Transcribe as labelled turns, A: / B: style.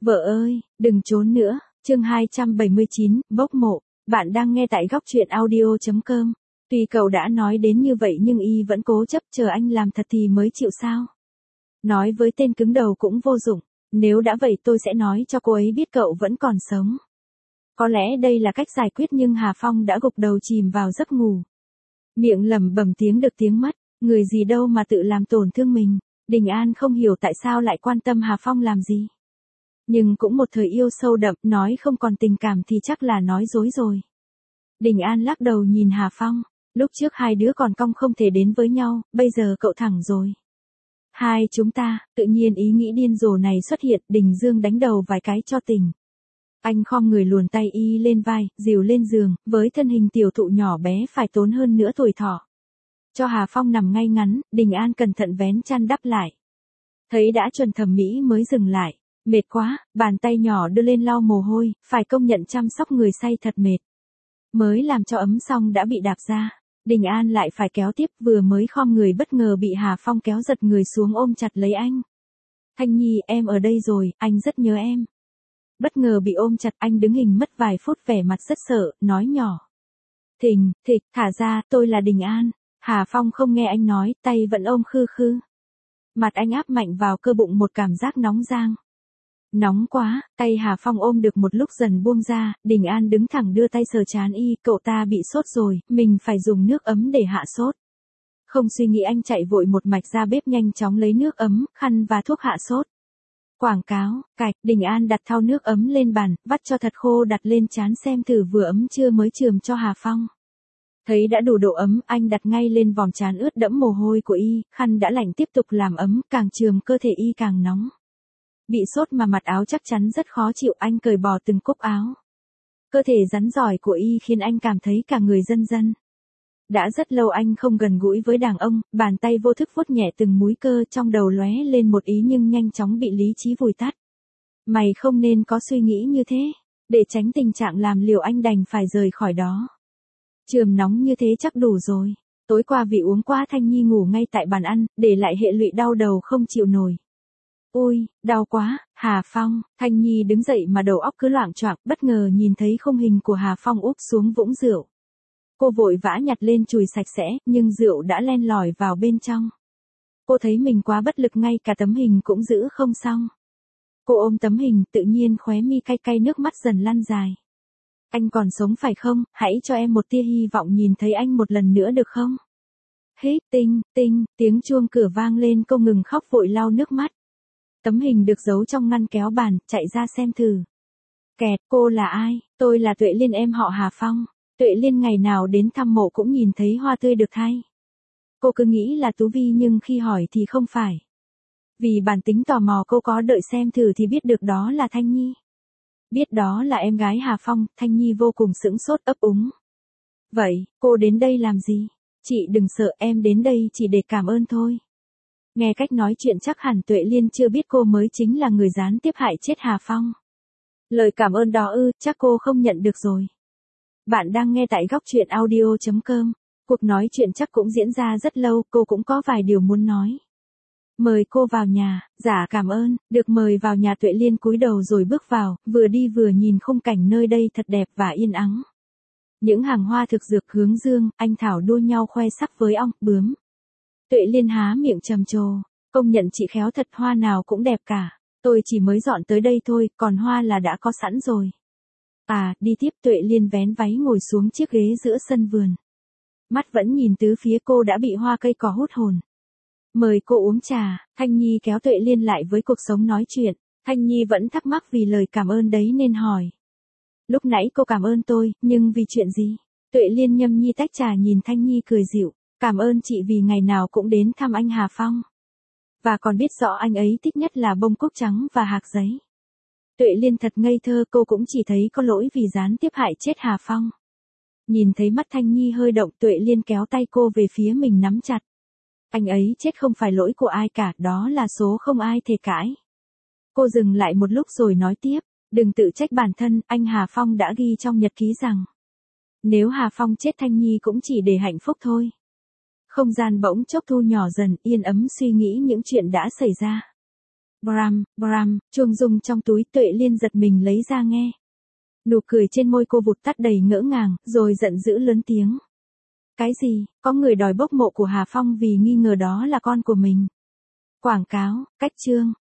A: Vợ ơi, đừng trốn nữa. Chương 279, bốc mộ. Bạn đang nghe tại góc truyện audio.com. Tuy cậu đã nói đến như vậy nhưng y vẫn cố chấp chờ anh làm thật thì mới chịu sao. Nói với tên cứng đầu cũng vô dụng. Nếu đã vậy tôi sẽ nói cho cô ấy biết cậu vẫn còn sống. Có lẽ đây là cách giải quyết nhưng Hà Phong đã gục đầu chìm vào giấc ngủ. Miệng lẩm bẩm tiếng được tiếng mất. Người gì đâu mà tự làm tổn thương mình. Đình An không hiểu tại sao lại quan tâm Hà Phong làm gì. Nhưng cũng một thời yêu sâu đậm, nói không còn tình cảm thì chắc là nói dối rồi. Đình An lắc đầu nhìn Hà Phong, lúc trước hai đứa còn cong không thể đến với nhau, bây giờ cậu thẳng rồi. Hai chúng ta, tự nhiên ý nghĩ điên rồ này xuất hiện, Đình Dương đánh đầu vài cái cho tỉnh. Anh khom người luồn tay y lên vai, dìu lên giường, với thân hình tiểu thụ nhỏ bé phải tốn hơn nửa tuổi thọ. Cho Hà Phong nằm ngay ngắn, Đình An cẩn thận vén chăn đắp lại. Thấy đã chuẩn thẩm mỹ mới dừng lại. Mệt quá, bàn tay nhỏ đưa lên lau mồ hôi, phải công nhận chăm sóc người say thật mệt. Mới làm cho ấm xong đã bị đạp ra. Đình An lại phải kéo tiếp, vừa mới khom người bất ngờ bị Hà Phong kéo giật người xuống ôm chặt lấy anh. Thanh Nhi, em ở đây rồi, anh rất nhớ em. Bất ngờ bị ôm chặt, anh đứng hình mất vài phút vẻ mặt rất sợ, nói nhỏ. Thịch, thả ra, tôi là Đình An. Hà Phong không nghe anh nói, tay vẫn ôm khư khư. Mặt anh áp mạnh vào cơ bụng một cảm giác nóng rang. Nóng quá, tay Hà Phong ôm được một lúc dần buông ra, Đình An đứng thẳng đưa tay sờ trán y, cậu ta bị sốt rồi, mình phải dùng nước ấm để hạ sốt. Không suy nghĩ anh chạy vội một mạch ra bếp nhanh chóng lấy nước ấm, khăn và thuốc hạ sốt. Quảng cáo, cạch, Đình An đặt thau nước ấm lên bàn, vắt cho thật khô đặt lên trán xem thử vừa ấm chưa mới chườm cho Hà Phong. Thấy đã đủ độ ấm, anh đặt ngay lên vòm trán ướt đẫm mồ hôi của y, khăn đã lạnh tiếp tục làm ấm, càng chườm cơ thể y càng nóng. Bị sốt mà mặc áo chắc chắn rất khó chịu, anh cởi bỏ từng cúc áo. Cơ thể rắn giỏi của y khiến anh cảm thấy cả người dần dần. Đã rất lâu anh không gần gũi với đàn ông, bàn tay vô thức vuốt nhẹ từng múi cơ, trong đầu lóe lên một ý nhưng nhanh chóng bị lý trí vùi tắt. Mày không nên có suy nghĩ như thế, để tránh tình trạng làm liều anh đành phải rời khỏi đó. Chườm nóng như thế chắc đủ rồi. Tối qua vì uống quá Thanh Nhi ngủ ngay tại bàn ăn, để lại hệ lụy đau đầu không chịu nổi. Ôi, đau quá, Hà Phong. Thanh Nhi đứng dậy mà đầu óc cứ loạng choạng, bất ngờ nhìn thấy khung hình của Hà Phong úp xuống vũng rượu. Cô vội vã nhặt lên chùi sạch sẽ, nhưng rượu đã len lỏi vào bên trong. Cô thấy mình quá bất lực, ngay cả tấm hình cũng giữ không xong. Cô ôm tấm hình, tự nhiên khóe mi cay cay, nước mắt dần lăn dài. Anh còn sống phải không, hãy cho em một tia hy vọng nhìn thấy anh một lần nữa được không? Hít, tinh, tiếng chuông cửa vang lên, cô ngừng khóc vội lau nước mắt. Tấm hình được giấu trong ngăn kéo bàn, chạy ra xem thử. Kẹt, cô là ai? Tôi là Tuệ Liên, em họ Hà Phong. Tuệ Liên ngày nào đến thăm mộ cũng nhìn thấy hoa tươi được thay. Cô cứ nghĩ là Tú Vi nhưng khi hỏi thì không phải. Vì bản tính tò mò cô có đợi xem thử thì biết được đó là Thanh Nhi. Biết đó là em gái Hà Phong, Thanh Nhi vô cùng sững sốt ấp úng. Vậy, cô đến đây làm gì? Chị đừng sợ, em đến đây chỉ để cảm ơn thôi. Nghe cách nói chuyện chắc hẳn Tuệ Liên chưa biết cô mới chính là người gián tiếp hại chết Hà Phong. Lời cảm ơn đó chắc cô không nhận được rồi. Bạn đang nghe tại góc truyện audio.com. Cuộc nói chuyện chắc cũng diễn ra rất lâu, cô cũng có vài điều muốn nói. Mời cô vào nhà. Dạ cảm ơn. Được mời vào nhà, Tuệ Liên cúi đầu rồi bước vào, vừa đi vừa nhìn khung cảnh nơi đây thật đẹp và yên ắng. Những hàng hoa thực dược hướng dương, anh thảo đua nhau khoe sắc với ong, bướm. Tuệ Liên há miệng trầm trồ, công nhận chị khéo thật, hoa nào cũng đẹp cả. Tôi chỉ mới dọn tới đây thôi, còn hoa là đã có sẵn rồi. À, đi tiếp. Tuệ Liên vén váy ngồi xuống chiếc ghế giữa sân vườn. Mắt vẫn nhìn tứ phía, cô đã bị hoa cây cỏ hút hồn. Mời cô uống trà. Thanh Nhi kéo Tuệ Liên lại với cuộc sống nói chuyện. Thanh Nhi vẫn thắc mắc vì lời cảm ơn đấy nên hỏi. Lúc nãy cô cảm ơn tôi, nhưng vì chuyện gì? Tuệ Liên nhâm nhi tách trà nhìn Thanh Nhi cười dịu. Cảm ơn chị vì ngày nào cũng đến thăm anh Hà Phong. Và còn biết rõ anh ấy thích nhất là bông cúc trắng và hạc giấy. Tuệ Liên thật ngây thơ, cô cũng chỉ thấy có lỗi vì gián tiếp hại chết Hà Phong. Nhìn thấy mắt Thanh Nhi hơi động, Tuệ Liên kéo tay cô về phía mình nắm chặt. Anh ấy chết không phải lỗi của ai cả, đó là số không ai thể cãi. Cô dừng lại một lúc rồi nói tiếp, đừng tự trách bản thân, anh Hà Phong đã ghi trong nhật ký rằng nếu Hà Phong chết Thanh Nhi cũng chỉ để hạnh phúc thôi. Không gian bỗng chốc thu nhỏ dần, yên ấm suy nghĩ những chuyện đã xảy ra. Bram, Bram, chuông rung trong túi, Tuệ Liên giật mình lấy ra nghe. Nụ cười trên môi cô vụt tắt đầy ngỡ ngàng, rồi giận dữ lớn tiếng. Cái gì, có người đòi bốc mộ của Hà Phong vì nghi ngờ đó là con của mình. Quảng cáo, cách chương.